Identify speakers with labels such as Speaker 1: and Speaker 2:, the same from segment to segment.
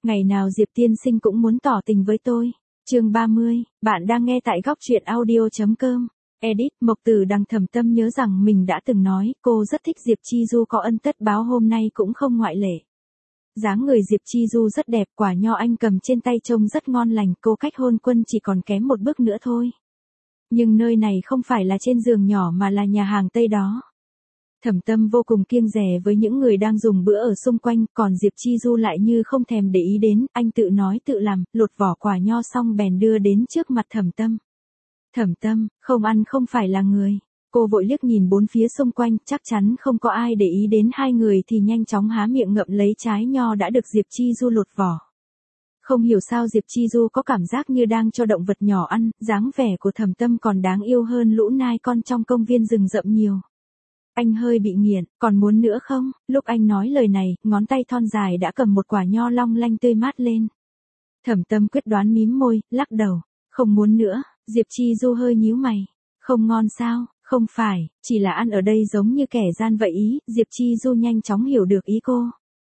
Speaker 1: Ngày nào Diệp tiên sinh cũng muốn tỏ tình với tôi. Chương 30, bạn đang nghe tại góc truyện audio.com. Edit, Mộc Tử Đằng thầm tâm nhớ rằng mình đã từng nói, cô rất thích Diệp Chi Du có ân tất báo hôm nay cũng không ngoại lệ. Dáng người Diệp Chi Du rất đẹp, quả nho anh cầm trên tay trông rất ngon lành, cô cách hôn quân chỉ còn kém một bước nữa thôi. Nhưng nơi này không phải là trên giường nhỏ mà là nhà hàng Tây đó. Thẩm Tâm vô cùng kiêng dè với những người đang dùng bữa ở xung quanh, còn Diệp Chi Du lại như không thèm để ý đến, anh tự nói tự làm, lột vỏ quả nho xong bèn đưa đến trước mặt Thẩm Tâm. Thẩm Tâm, không ăn không phải là người. Cô vội liếc nhìn bốn phía xung quanh, chắc chắn không có ai để ý đến hai người thì nhanh chóng há miệng ngậm lấy trái nho đã được Diệp Chi Du lột vỏ. Không hiểu sao Diệp Chi Du có cảm giác như đang cho động vật nhỏ ăn, dáng vẻ của Thẩm Tâm còn đáng yêu hơn lũ nai con trong công viên rừng rậm nhiều. Anh hơi bị nghiện, còn muốn nữa không? Lúc anh nói lời này, ngón tay thon dài đã cầm một quả nho long lanh tươi mát lên. Thẩm Tâm quyết đoán mím môi, lắc đầu. Không muốn nữa. Diệp Chi Du hơi nhíu mày. Không ngon sao? Không phải, chỉ là ăn ở đây giống như kẻ gian vậy ý. Diệp Chi Du nhanh chóng hiểu được ý cô.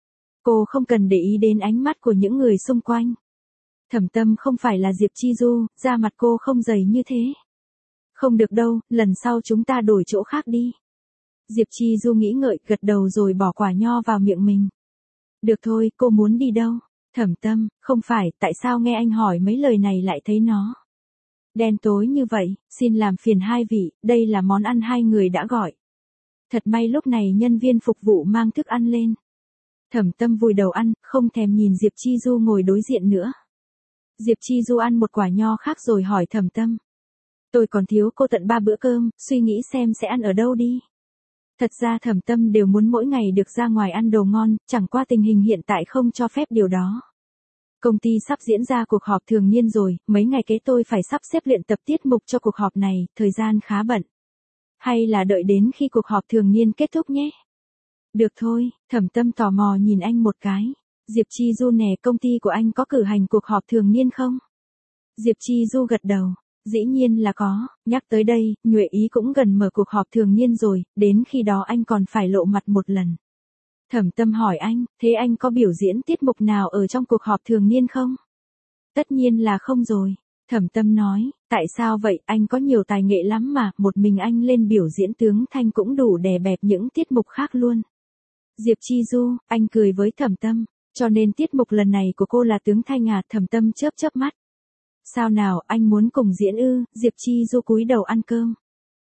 Speaker 1: Cô không cần để ý đến ánh mắt của những người xung quanh. Thẩm Tâm không phải là Diệp Chi Du, da mặt cô không dày như thế. Không được đâu, lần sau chúng ta đổi chỗ khác đi. Diệp Chi Du nghĩ ngợi, gật đầu rồi bỏ quả nho vào miệng mình. Được thôi, cô muốn đi đâu? Thẩm Tâm, không phải, tại sao nghe anh hỏi mấy lời này lại thấy nó đen tối như vậy, xin làm phiền hai vị, đây là món ăn hai người đã gọi. Thật may lúc này nhân viên phục vụ mang thức ăn lên. Thẩm Tâm vùi đầu ăn, không thèm nhìn Diệp Chi Du ngồi đối diện nữa. Diệp Chi Du ăn một quả nho khác rồi hỏi Thẩm Tâm. Tôi còn thiếu cô tận 3 bữa cơm, suy nghĩ xem sẽ ăn ở đâu đi. Thật ra Thẩm Tâm đều muốn mỗi ngày được ra ngoài ăn đồ ngon, chẳng qua tình hình hiện tại không cho phép điều đó. Công ty sắp diễn ra cuộc họp thường niên rồi, mấy ngày kế tôi phải sắp xếp luyện tập tiết mục cho cuộc họp này, thời gian khá bận. Hay là đợi đến khi cuộc họp thường niên kết thúc nhé? Được thôi, Thẩm Tâm tò mò nhìn anh một cái. Diệp Chi Du nè, công ty của anh có cử hành cuộc họp thường niên không? Diệp Chi Du gật đầu. Dĩ nhiên là có, nhắc tới đây, Nhuệ Ý cũng gần mở cuộc họp thường niên rồi, đến khi đó anh còn phải lộ mặt một lần. Thẩm Tâm hỏi anh, thế anh có biểu diễn tiết mục nào ở trong cuộc họp thường niên không? Tất nhiên là không rồi. Thẩm Tâm nói, tại sao vậy, anh có nhiều tài nghệ lắm mà, một mình anh lên biểu diễn tướng thanh cũng đủ đè bẹp những tiết mục khác luôn. Diệp Chi Du, anh cười với Thẩm Tâm, cho nên tiết mục lần này của cô là tướng thanh à? Thẩm Tâm chớp chớp mắt. Sao nào, anh muốn cùng diễn ư? Diệp Chi Du cúi đầu ăn cơm.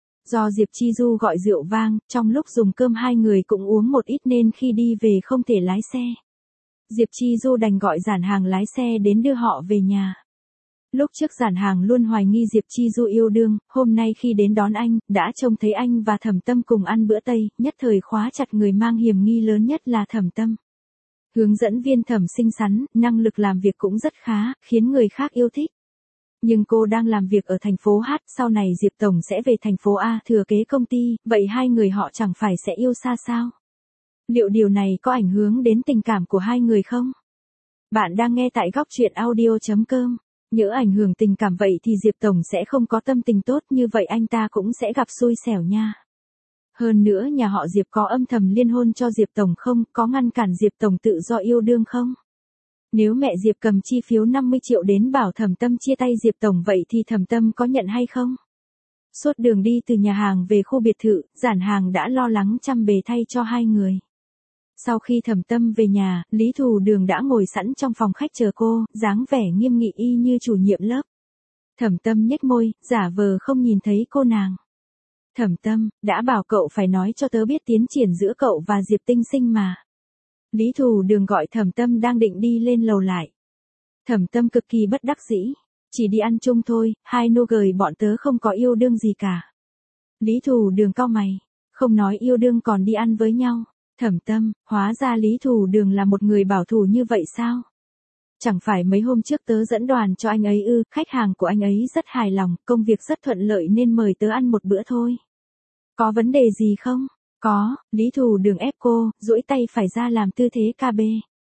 Speaker 1: Do Diệp Chi Du gọi rượu vang, trong lúc dùng cơm hai người cũng uống một ít nên khi đi về không thể lái xe. Diệp Chi Du đành gọi giản hàng lái xe đến đưa họ về nhà. Lúc trước giản hàng luôn hoài nghi Diệp Chi Du yêu đương, hôm nay khi đến đón anh, đã trông thấy anh và Thẩm Tâm cùng ăn bữa Tây, nhất thời khóa chặt người mang hiểm nghi lớn nhất là Thẩm Tâm. Hướng dẫn viên Thẩm xinh xắn, năng lực làm việc cũng rất khá, khiến người khác yêu thích. Nhưng cô đang làm việc ở thành phố H, sau này Diệp Tổng sẽ về thành phố A thừa kế công ty, vậy hai người họ chẳng phải sẽ yêu xa sao? Liệu điều này có ảnh hưởng đến tình cảm của hai người không? Bạn đang nghe tại góc truyện audio.com. Nhỡ ảnh hưởng tình cảm vậy thì Diệp Tổng sẽ không có tâm tình tốt, như vậy anh ta cũng sẽ gặp xui xẻo nha. Hơn nữa nhà họ Diệp có âm thầm liên hôn cho Diệp Tổng không, có ngăn cản Diệp Tổng tự do yêu đương không? Nếu mẹ Diệp cầm chi phiếu 50 triệu đến bảo Thẩm Tâm chia tay Diệp Tổng vậy thì Thẩm Tâm có nhận hay không? Suốt đường đi từ nhà hàng về khu biệt thự, giản hàng đã lo lắng chăm bề thay cho hai người. Sau khi Thẩm Tâm về nhà, Lý Thù Đường đã ngồi sẵn trong phòng khách chờ cô, dáng vẻ nghiêm nghị y như chủ nhiệm lớp. Thẩm Tâm nhếch môi, giả vờ không nhìn thấy cô nàng. Thẩm Tâm, đã bảo cậu phải nói cho tớ biết tiến triển giữa cậu và Diệp Tinh Sinh mà. Lý Thù Đường gọi Thẩm Tâm đang định đi lên lầu lại. Thẩm Tâm cực kỳ bất đắc dĩ. Chỉ đi ăn chung thôi, hai nô gời bọn tớ không có yêu đương gì cả. Lý Thù Đường cau mày. Không nói yêu đương còn đi ăn với nhau. Thẩm Tâm, hóa ra Lý Thù Đường là một người bảo thủ như vậy sao? Chẳng phải mấy hôm trước tớ dẫn đoàn cho anh ấy ư, khách hàng của anh ấy rất hài lòng, công việc rất thuận lợi nên mời tớ ăn một bữa thôi. Có vấn đề gì không? Có, Lý Thù Đường ép cô, duỗi tay phải ra làm tư thế KB.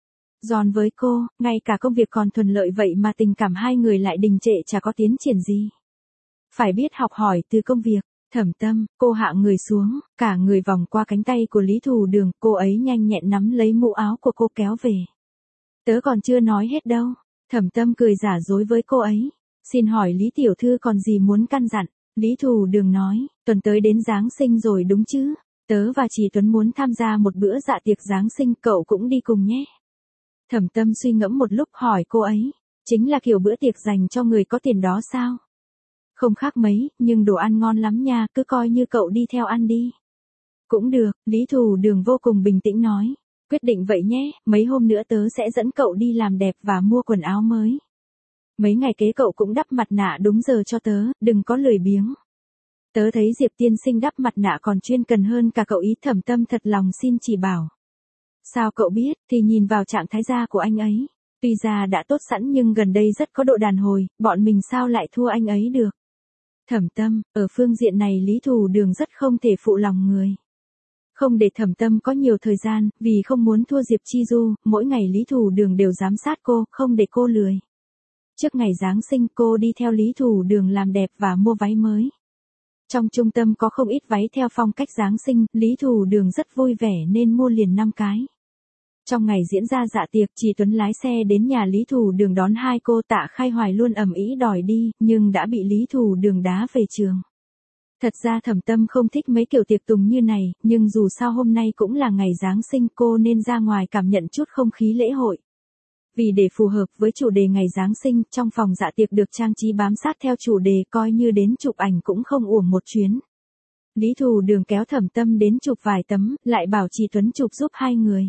Speaker 1: Giòn với cô, ngay cả công việc còn thuận lợi vậy mà tình cảm hai người lại đình trệ chả có tiến triển gì. Phải biết học hỏi từ công việc. Thẩm Tâm, cô hạ người xuống, cả người vòng qua cánh tay của Lý Thù Đường, cô ấy nhanh nhẹn nắm lấy mũ áo của cô kéo về. Tớ còn chưa nói hết đâu. Thẩm Tâm cười giả dối với cô ấy. Xin hỏi Lý tiểu thư còn gì muốn căn dặn? Lý Thù Đường nói, tuần tới đến Giáng sinh rồi đúng chứ? Tớ và Trì Tuấn muốn tham gia một bữa dạ tiệc Giáng sinh, cậu cũng đi cùng nhé. Thẩm Tâm suy ngẫm một lúc hỏi cô ấy, chính là kiểu bữa tiệc dành cho người có tiền đó sao? Không khác mấy, nhưng đồ ăn ngon lắm nha, cứ coi như cậu đi theo ăn đi. Cũng được, Lý Thù Đường vô cùng bình tĩnh nói. Quyết định vậy nhé, mấy hôm nữa tớ sẽ dẫn cậu đi làm đẹp và mua quần áo mới. Mấy ngày kế cậu cũng đắp mặt nạ đúng giờ cho tớ, đừng có lười biếng. Tớ thấy Diệp tiên sinh đắp mặt nạ còn chuyên cần hơn cả cậu ý. Thẩm Tâm thật lòng xin chỉ bảo. Sao cậu biết? Thì nhìn vào trạng thái da của anh ấy. Tuy da đã tốt sẵn nhưng gần đây rất có độ đàn hồi, bọn mình sao lại thua anh ấy được. Thẩm Tâm, ở phương diện này Lý Thù Đường rất không thể phụ lòng người. Không để Thẩm Tâm có nhiều thời gian, vì không muốn thua Diệp Chi Du, mỗi ngày Lý Thù Đường đều giám sát cô, không để cô lười. Trước ngày Giáng sinh cô đi theo Lý Thù Đường làm đẹp và mua váy mới. Trong trung tâm có không ít váy theo phong cách Giáng sinh, Lý Thù Đường rất vui vẻ nên mua liền 5 cái. Trong ngày diễn ra dạ tiệc, Trì Tuấn lái xe đến nhà Lý Thù Đường đón hai cô. Tạ Khai Hoài luôn ầm ĩ đòi đi, nhưng đã bị Lý Thù Đường đá về trường. Thật ra Thẩm Tâm không thích mấy kiểu tiệc tùng như này, nhưng dù sao hôm nay cũng là ngày Giáng sinh cô nên ra ngoài cảm nhận chút không khí lễ hội. Vì để phù hợp với chủ đề ngày Giáng sinh, trong phòng dạ tiệc được trang trí bám sát theo chủ đề, coi như đến chụp ảnh cũng không uổng một chuyến. Lý Thù Đường kéo Thẩm Tâm đến chụp vài tấm, lại bảo Trì Tuấn chụp giúp hai người.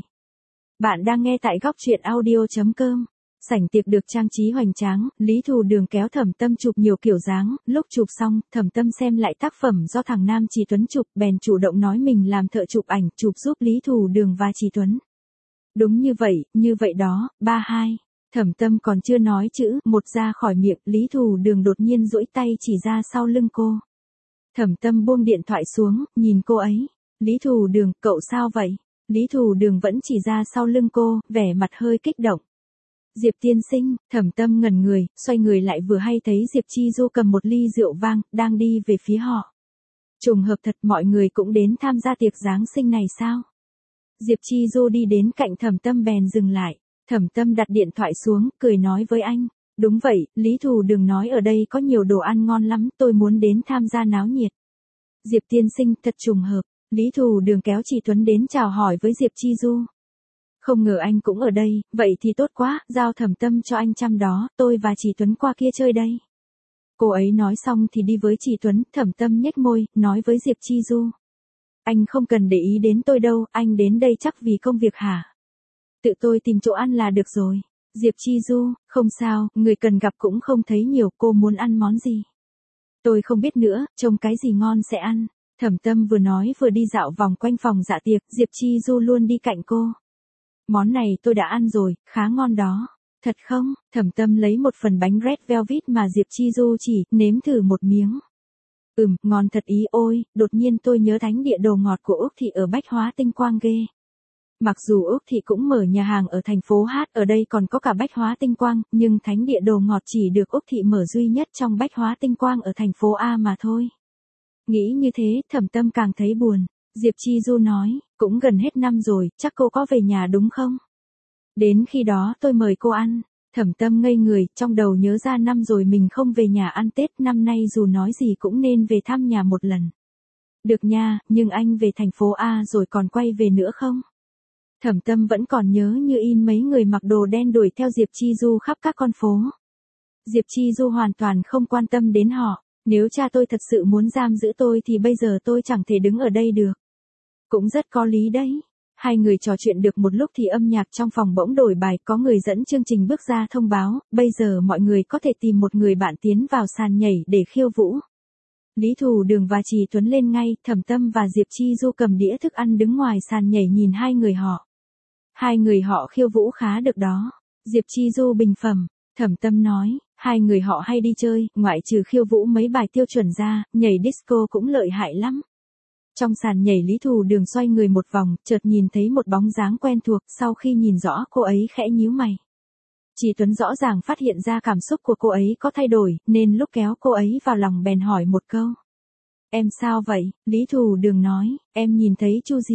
Speaker 1: Bạn đang nghe tại góc truyện audio.com. Sảnh tiệc được trang trí hoành tráng, Lý Thù Đường kéo Thẩm Tâm chụp nhiều kiểu dáng, lúc chụp xong, Thẩm Tâm xem lại tác phẩm do thằng nam Trì Tuấn chụp, bèn chủ động nói mình làm thợ chụp ảnh, chụp giúp Lý Thù Đường và Trì Tuấn. Đúng như vậy đó, 32. Thẩm Tâm còn chưa nói chữ một ra khỏi miệng, Lý Thù Đường đột nhiên duỗi tay chỉ ra sau lưng cô. Thẩm Tâm buông điện thoại xuống, nhìn cô ấy. Lý Thù Đường, cậu sao vậy? Lý Thù Đường vẫn chỉ ra sau lưng cô, vẻ mặt hơi kích động. Diệp tiên sinh, Thẩm Tâm ngẩn người, xoay người lại vừa hay thấy Diệp Chi Du cầm một ly rượu vang, đang đi về phía họ. Trùng hợp thật, mọi người cũng đến tham gia tiệc Giáng sinh này sao? Diệp Chi Du đi đến cạnh Thẩm Tâm bèn dừng lại. Thẩm Tâm đặt điện thoại xuống, cười nói với anh. Đúng vậy, Lý Thù Đường nói ở đây có nhiều đồ ăn ngon lắm, tôi muốn đến tham gia náo nhiệt. Diệp tiên sinh, thật trùng hợp. Lý Thù Đường kéo Trì Tuấn đến chào hỏi với Diệp Chi Du. Không ngờ anh cũng ở đây, vậy thì tốt quá, giao Thẩm Tâm cho anh chăm đó, tôi và Trì Tuấn qua kia chơi đây. Cô ấy nói xong thì đi với Trì Tuấn. Thẩm Tâm nhếch môi, nói với Diệp Chi Du. Anh không cần để ý đến tôi đâu, anh đến đây chắc vì công việc hả? Tự tôi tìm chỗ ăn là được rồi. Diệp Chi Du, không sao, người cần gặp cũng không thấy nhiều, cô muốn ăn món gì? Tôi không biết nữa, trông cái gì ngon sẽ ăn. Thẩm Tâm vừa nói vừa đi dạo vòng quanh phòng dạ tiệc, Diệp Chi Du luôn đi cạnh cô. Món này tôi đã ăn rồi, khá ngon đó. Thật không? Thẩm Tâm lấy một phần bánh red velvet mà Diệp Chi Du chỉ, nếm thử một miếng. Ngon thật ý ôi, đột nhiên tôi nhớ thánh địa đồ ngọt của Úc Thị ở Bách Hóa Tinh Quang ghê. Mặc dù Úc Thị cũng mở nhà hàng ở thành phố Hát, ở đây còn có cả Bách Hóa Tinh Quang, nhưng thánh địa đồ ngọt chỉ được Úc Thị mở duy nhất trong Bách Hóa Tinh Quang ở thành phố A mà thôi. Nghĩ như thế, Thẩm Tâm càng thấy buồn. Diệp Chi Du nói, cũng gần hết năm rồi, chắc cô có về nhà đúng không? Đến khi đó tôi mời cô ăn. Thẩm Tâm ngây người, trong đầu nhớ ra năm rồi mình không về nhà ăn Tết, năm nay dù nói gì cũng nên về thăm nhà một lần. Được nha, nhưng anh về thành phố A rồi còn quay về nữa không? Thẩm Tâm vẫn còn nhớ như in mấy người mặc đồ đen đuổi theo Diệp Chi Du khắp các con phố. Diệp Chi Du hoàn toàn không quan tâm đến họ. Nếu cha tôi thật sự muốn giam giữ tôi thì bây giờ tôi chẳng thể đứng ở đây được. Cũng rất có lý đấy. Hai người trò chuyện được một lúc thì âm nhạc trong phòng bỗng đổi bài, có người dẫn chương trình bước ra thông báo, bây giờ mọi người có thể tìm một người bạn tiến vào sàn nhảy để khiêu vũ. Lý Thù Đường và Trì Tuấn lên ngay, Thẩm Tâm và Diệp Chi Du cầm đĩa thức ăn đứng ngoài sàn nhảy nhìn hai người họ. Hai người họ khiêu vũ khá được đó. Diệp Chi Du bình phẩm. Thẩm Tâm nói, hai người họ hay đi chơi, ngoại trừ khiêu vũ mấy bài tiêu chuẩn ra, nhảy disco cũng lợi hại lắm. Trong sàn nhảy Lý Thù Đường xoay người một vòng, chợt nhìn thấy một bóng dáng quen thuộc, sau khi nhìn rõ cô ấy khẽ nhíu mày. Trì Tuấn rõ ràng phát hiện ra cảm xúc của cô ấy có thay đổi, nên lúc kéo cô ấy vào lòng bèn hỏi một câu. Em sao vậy? Lý Thù Đường nói, em nhìn thấy Chu Diệu.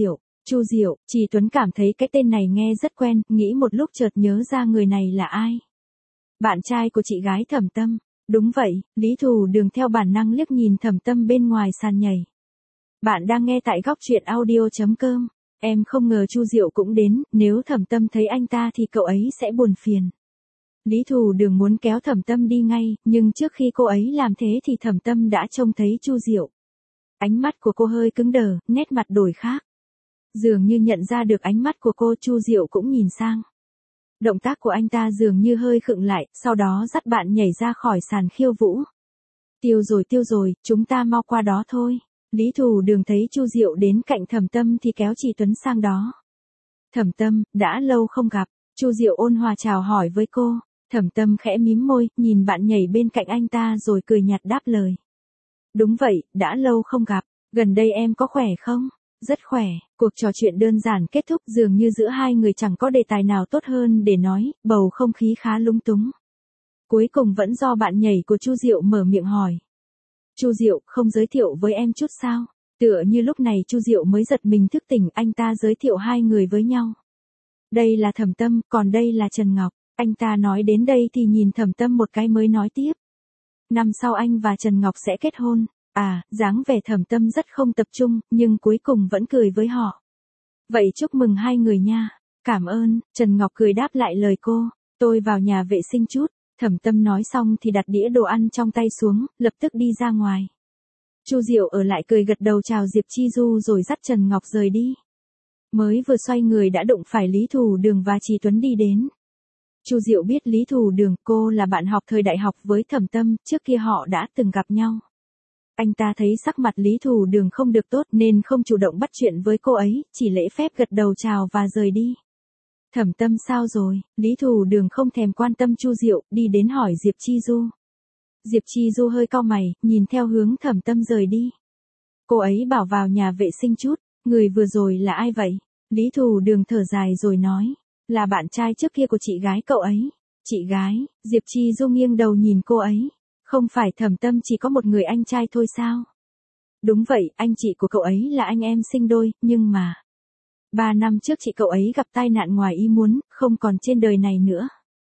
Speaker 1: Chu Diệu, Trì Tuấn cảm thấy cái tên này nghe rất quen, nghĩ một lúc chợt nhớ ra người này là ai. Bạn trai của chị gái Thẩm Tâm. Đúng vậy, Lý Thù Đường theo bản năng liếc nhìn Thẩm Tâm bên ngoài sàn nhảy. Bạn đang nghe tại góc truyện audio.com. Em không ngờ Chu Diệu cũng đến, nếu Thẩm Tâm thấy anh ta thì cậu ấy sẽ buồn phiền. Lý Thù Đường muốn kéo Thẩm Tâm đi ngay, nhưng trước khi cô ấy làm thế thì Thẩm Tâm đã trông thấy Chu Diệu. Ánh mắt của cô hơi cứng đờ, nét mặt đổi khác. Dường như nhận ra được ánh mắt của cô, Chu Diệu cũng nhìn sang. Động tác của anh ta dường như hơi khựng lại, sau đó dắt bạn nhảy ra khỏi sàn khiêu vũ. Tiêu rồi, chúng ta mau qua đó thôi. Lý Thù Đường thấy Chu Diệu đến cạnh Thẩm Tâm thì kéo Trì Tuấn sang đó. Thẩm Tâm, đã lâu không gặp. Chu Diệu ôn hòa chào hỏi với cô. Thẩm Tâm khẽ mím môi, nhìn bạn nhảy bên cạnh anh ta rồi cười nhạt đáp lời. Đúng vậy, đã lâu không gặp. Gần đây em có khỏe không? Rất khỏe. Cuộc trò chuyện đơn giản kết thúc, dường như giữa hai người chẳng có đề tài nào tốt hơn để nói, bầu không khí khá lúng túng. Cuối cùng vẫn do bạn nhảy của Chu Diệu mở miệng hỏi. Chu Diệu, không giới thiệu với em chút sao? Tựa như lúc này Chu Diệu mới giật mình thức tỉnh, anh ta giới thiệu hai người với nhau. Đây là Thẩm Tâm, còn đây là Trần Ngọc. Anh ta nói đến đây thì nhìn Thẩm Tâm một cái mới nói tiếp. Năm sau anh và Trần Ngọc sẽ kết hôn. Dáng vẻ Thẩm Tâm rất không tập trung, nhưng cuối cùng vẫn cười với họ. Vậy chúc mừng hai người nha. Cảm ơn, Trần Ngọc cười đáp lại lời cô. Tôi vào nhà vệ sinh chút. Thẩm Tâm nói xong thì đặt đĩa đồ ăn trong tay xuống, lập tức đi ra ngoài. Chu Diệu ở lại cười gật đầu chào Diệp Chi Du rồi dắt Trần Ngọc rời đi. Mới vừa xoay người đã đụng phải Lý Thù Đường và Trì Tuấn đi đến. Chu Diệu biết Lý Thù Đường, cô là bạn học thời đại học với Thẩm Tâm, trước kia họ đã từng gặp nhau. Anh ta thấy sắc mặt Lý Thù Đường không được tốt nên không chủ động bắt chuyện với cô ấy, chỉ lễ phép gật đầu chào và rời đi. Thẩm Tâm sao rồi? Lý Thù Đường không thèm quan tâm Chu Diệu, đi đến hỏi Diệp Chi Du. Diệp Chi Du hơi cau mày, nhìn theo hướng Thẩm Tâm rời đi. Cô ấy bảo vào nhà vệ sinh chút, người vừa rồi là ai vậy? Lý Thù Đường thở dài rồi nói, là bạn trai trước kia của chị gái cậu ấy. Chị gái? Diệp Chi Du nghiêng đầu nhìn cô ấy. Không phải Thẩm Tâm chỉ có một người anh trai thôi sao? Đúng vậy, anh chị của cậu ấy là anh em sinh đôi, nhưng mà 3 năm trước chị cậu ấy gặp tai nạn ngoài ý muốn, không còn trên đời này nữa.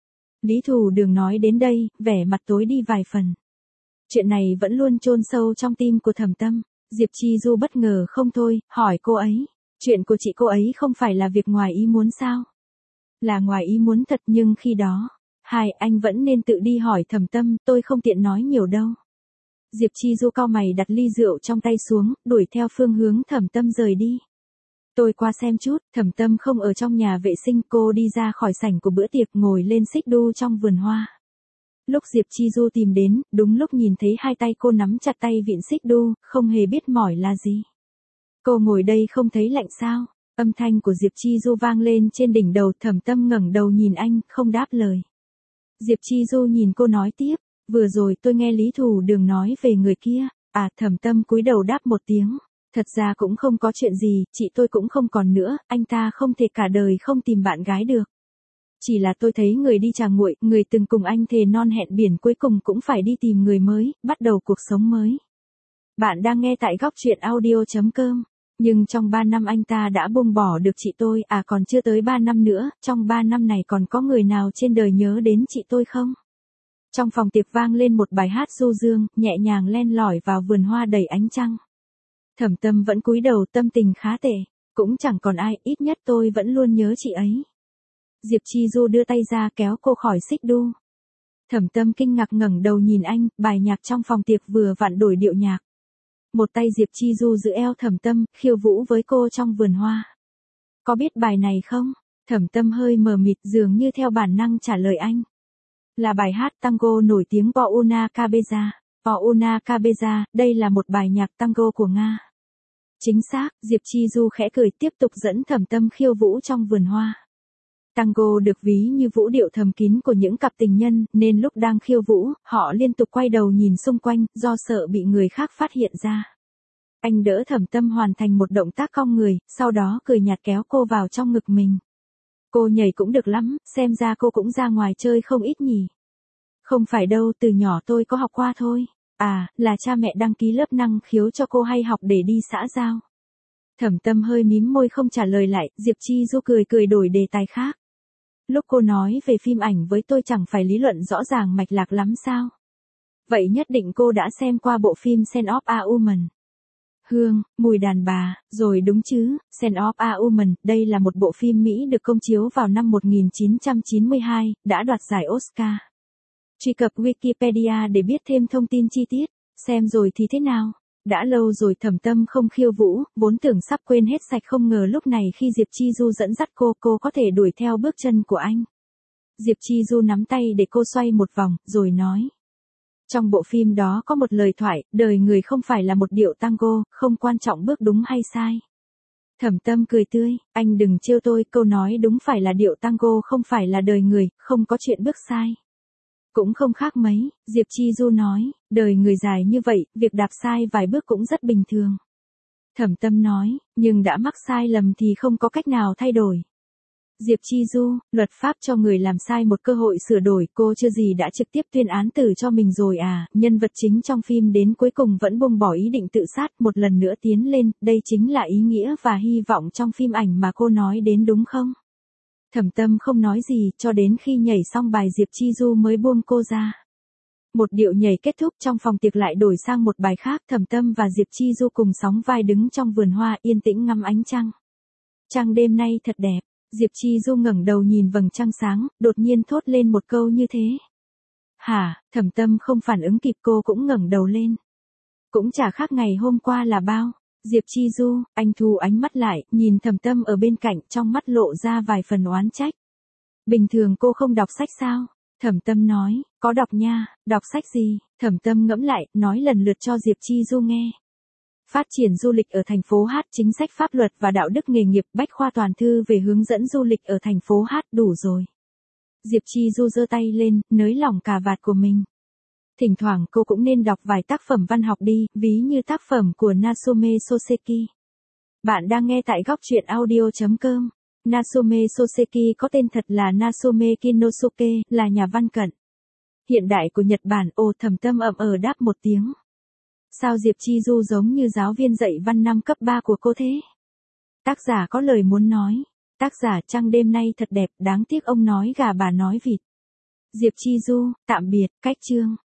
Speaker 1: Lý Thù Đường nói đến đây, vẻ mặt tối đi vài phần. Chuyện này vẫn luôn chôn sâu trong tim của Thẩm Tâm. Diệp Chi Du bất ngờ không thôi, hỏi cô ấy. Chuyện của chị cô ấy không phải là việc ngoài ý muốn sao? Là ngoài ý muốn thật, nhưng khi đó, anh vẫn nên tự đi hỏi Thẩm Tâm, tôi không tiện nói nhiều đâu. Diệp Chi Du cau mày đặt ly rượu trong tay xuống, đuổi theo phương hướng Thẩm Tâm rời đi. Tôi qua xem chút, Thẩm Tâm không ở trong nhà vệ sinh, cô đi ra khỏi sảnh của bữa tiệc ngồi lên xích đu trong vườn hoa. Lúc Diệp Chi Du tìm đến, đúng lúc nhìn thấy hai tay cô nắm chặt tay vịn xích đu, không hề biết mỏi là gì. Cô ngồi đây không thấy lạnh sao? Âm thanh của Diệp Chi Du vang lên trên đỉnh đầu, Thẩm Tâm ngẩng đầu nhìn anh, không đáp lời. Diệp Chi Du nhìn cô nói tiếp, vừa rồi tôi nghe Lý Thù Đường nói về người kia. Thẩm Tâm cúi đầu đáp một tiếng. Thật ra cũng không có chuyện gì, chị tôi cũng không còn nữa, anh ta không thể cả đời không tìm bạn gái được. Chỉ là tôi thấy người đi trà nguội, người từng cùng anh thề non hẹn biển cuối cùng cũng phải đi tìm người mới, bắt đầu cuộc sống mới. Bạn đang nghe tại góc truyện audio.com. Nhưng trong 3 năm anh ta đã buông bỏ được chị tôi, còn chưa tới 3 năm nữa, trong 3 năm này còn có người nào trên đời nhớ đến chị tôi không? Trong phòng tiệc vang lên một bài hát du dương, nhẹ nhàng len lỏi vào vườn hoa đầy ánh trăng. Thẩm Tâm vẫn cúi đầu, tâm tình khá tệ, cũng chẳng còn ai, ít nhất tôi vẫn luôn nhớ chị ấy. Diệp Chi Du đưa tay ra kéo cô khỏi xích đu. Thẩm Tâm kinh ngạc ngẩng đầu nhìn anh, bài nhạc trong phòng tiệc vừa vặn đổi điệu nhạc. Một tay Diệp Chi Du giữ eo Thẩm Tâm, khiêu vũ với cô trong vườn hoa. Có biết bài này không? Thẩm Tâm hơi mờ mịt, dường như theo bản năng trả lời anh. Là bài hát tango nổi tiếng Po Una Cabeza. Po Una Cabeza, đây là một bài nhạc tango của Nga. Chính xác, Diệp Chi Du khẽ cười tiếp tục dẫn Thẩm Tâm khiêu vũ trong vườn hoa. Tango được ví như vũ điệu thầm kín của những cặp tình nhân, nên lúc đang khiêu vũ, họ liên tục quay đầu nhìn xung quanh, do sợ bị người khác phát hiện ra. Anh đỡ Thẩm Tâm hoàn thành một động tác cong người, sau đó cười nhạt kéo cô vào trong ngực mình. Cô nhảy cũng được lắm, xem ra cô cũng ra ngoài chơi không ít nhỉ. Không phải đâu, từ nhỏ tôi có học qua thôi. Là cha mẹ đăng ký lớp năng khiếu cho cô hay học để đi xã giao. Thẩm Tâm hơi mím môi không trả lời lại, Diệp Chi Du cười cười đổi đề tài khác. Lúc cô nói về phim ảnh với tôi chẳng phải lý luận rõ ràng mạch lạc lắm sao? Vậy nhất định cô đã xem qua bộ phim Scent of a Woman. Hương, mùi đàn bà, rồi đúng chứ, Scent of a Woman, đây là một bộ phim Mỹ được công chiếu vào năm 1992, đã đoạt giải Oscar. Truy cập Wikipedia để biết thêm thông tin chi tiết, xem rồi thì thế nào? Đã lâu rồi Thẩm Tâm không khiêu vũ, vốn tưởng sắp quên hết sạch không ngờ lúc này khi Diệp Chi Du dẫn dắt cô có thể đuổi theo bước chân của anh. Diệp Chi Du nắm tay để cô xoay một vòng, rồi nói. Trong bộ phim đó có một lời thoại, đời người không phải là một điệu tango, không quan trọng bước đúng hay sai. Thẩm Tâm cười tươi, anh đừng trêu tôi, câu nói đúng phải là điệu tango không phải là đời người, không có chuyện bước sai. Cũng không khác mấy, Diệp Chi Du nói, đời người dài như vậy, việc đạp sai vài bước cũng rất bình thường. Thẩm Tâm nói, nhưng đã mắc sai lầm thì không có cách nào thay đổi. Diệp Chi Du, luật pháp cho người làm sai một cơ hội sửa đổi, cô chưa gì đã trực tiếp tuyên án tử cho mình rồi à, nhân vật chính trong phim đến cuối cùng vẫn buông bỏ ý định tự sát, một lần nữa tiến lên, đây chính là ý nghĩa và hy vọng trong phim ảnh mà cô nói đến đúng không? Thẩm Tâm không nói gì, cho đến khi nhảy xong bài Diệp Chi Du mới buông cô ra. Một điệu nhảy kết thúc trong phòng tiệc lại đổi sang một bài khác, Thẩm Tâm và Diệp Chi Du cùng sóng vai đứng trong vườn hoa yên tĩnh ngắm ánh trăng. Trăng đêm nay thật đẹp. Diệp Chi Du ngẩng đầu nhìn vầng trăng sáng, đột nhiên thốt lên một câu như thế. Hả, Thẩm Tâm không phản ứng kịp, cô cũng ngẩng đầu lên. Cũng chả khác ngày hôm qua là bao. Diệp Chi Du, anh thu ánh mắt lại, nhìn Thẩm Tâm ở bên cạnh, trong mắt lộ ra vài phần oán trách. Bình thường cô không đọc sách sao? Thẩm Tâm nói, có đọc nha, đọc sách gì? Thẩm Tâm ngẫm lại, nói lần lượt cho Diệp Chi Du nghe. Phát triển du lịch ở thành phố Hát, chính sách pháp luật và đạo đức nghề nghiệp, bách khoa toàn thư về hướng dẫn du lịch ở thành phố Hát, đủ rồi. Diệp Chi Du giơ tay lên, nới lỏng cà vạt của mình. Thỉnh thoảng cô cũng nên đọc vài tác phẩm văn học đi, ví như tác phẩm của Natsume Soseki. Bạn đang nghe tại góc truyện audio.com. Natsume Soseki có tên thật là Natsume Kinosuke, là nhà văn cận hiện đại của Nhật Bản. Ồ, Thẩm Tâm ậm đáp một tiếng. Sao Diệp Chi Du giống như giáo viên dạy văn năm cấp 3 của cô thế? Tác giả có lời muốn nói. Tác giả trăng đêm nay thật đẹp, đáng tiếc ông nói gà bà nói vịt. Diệp Chi Du, tạm biệt, cách chương.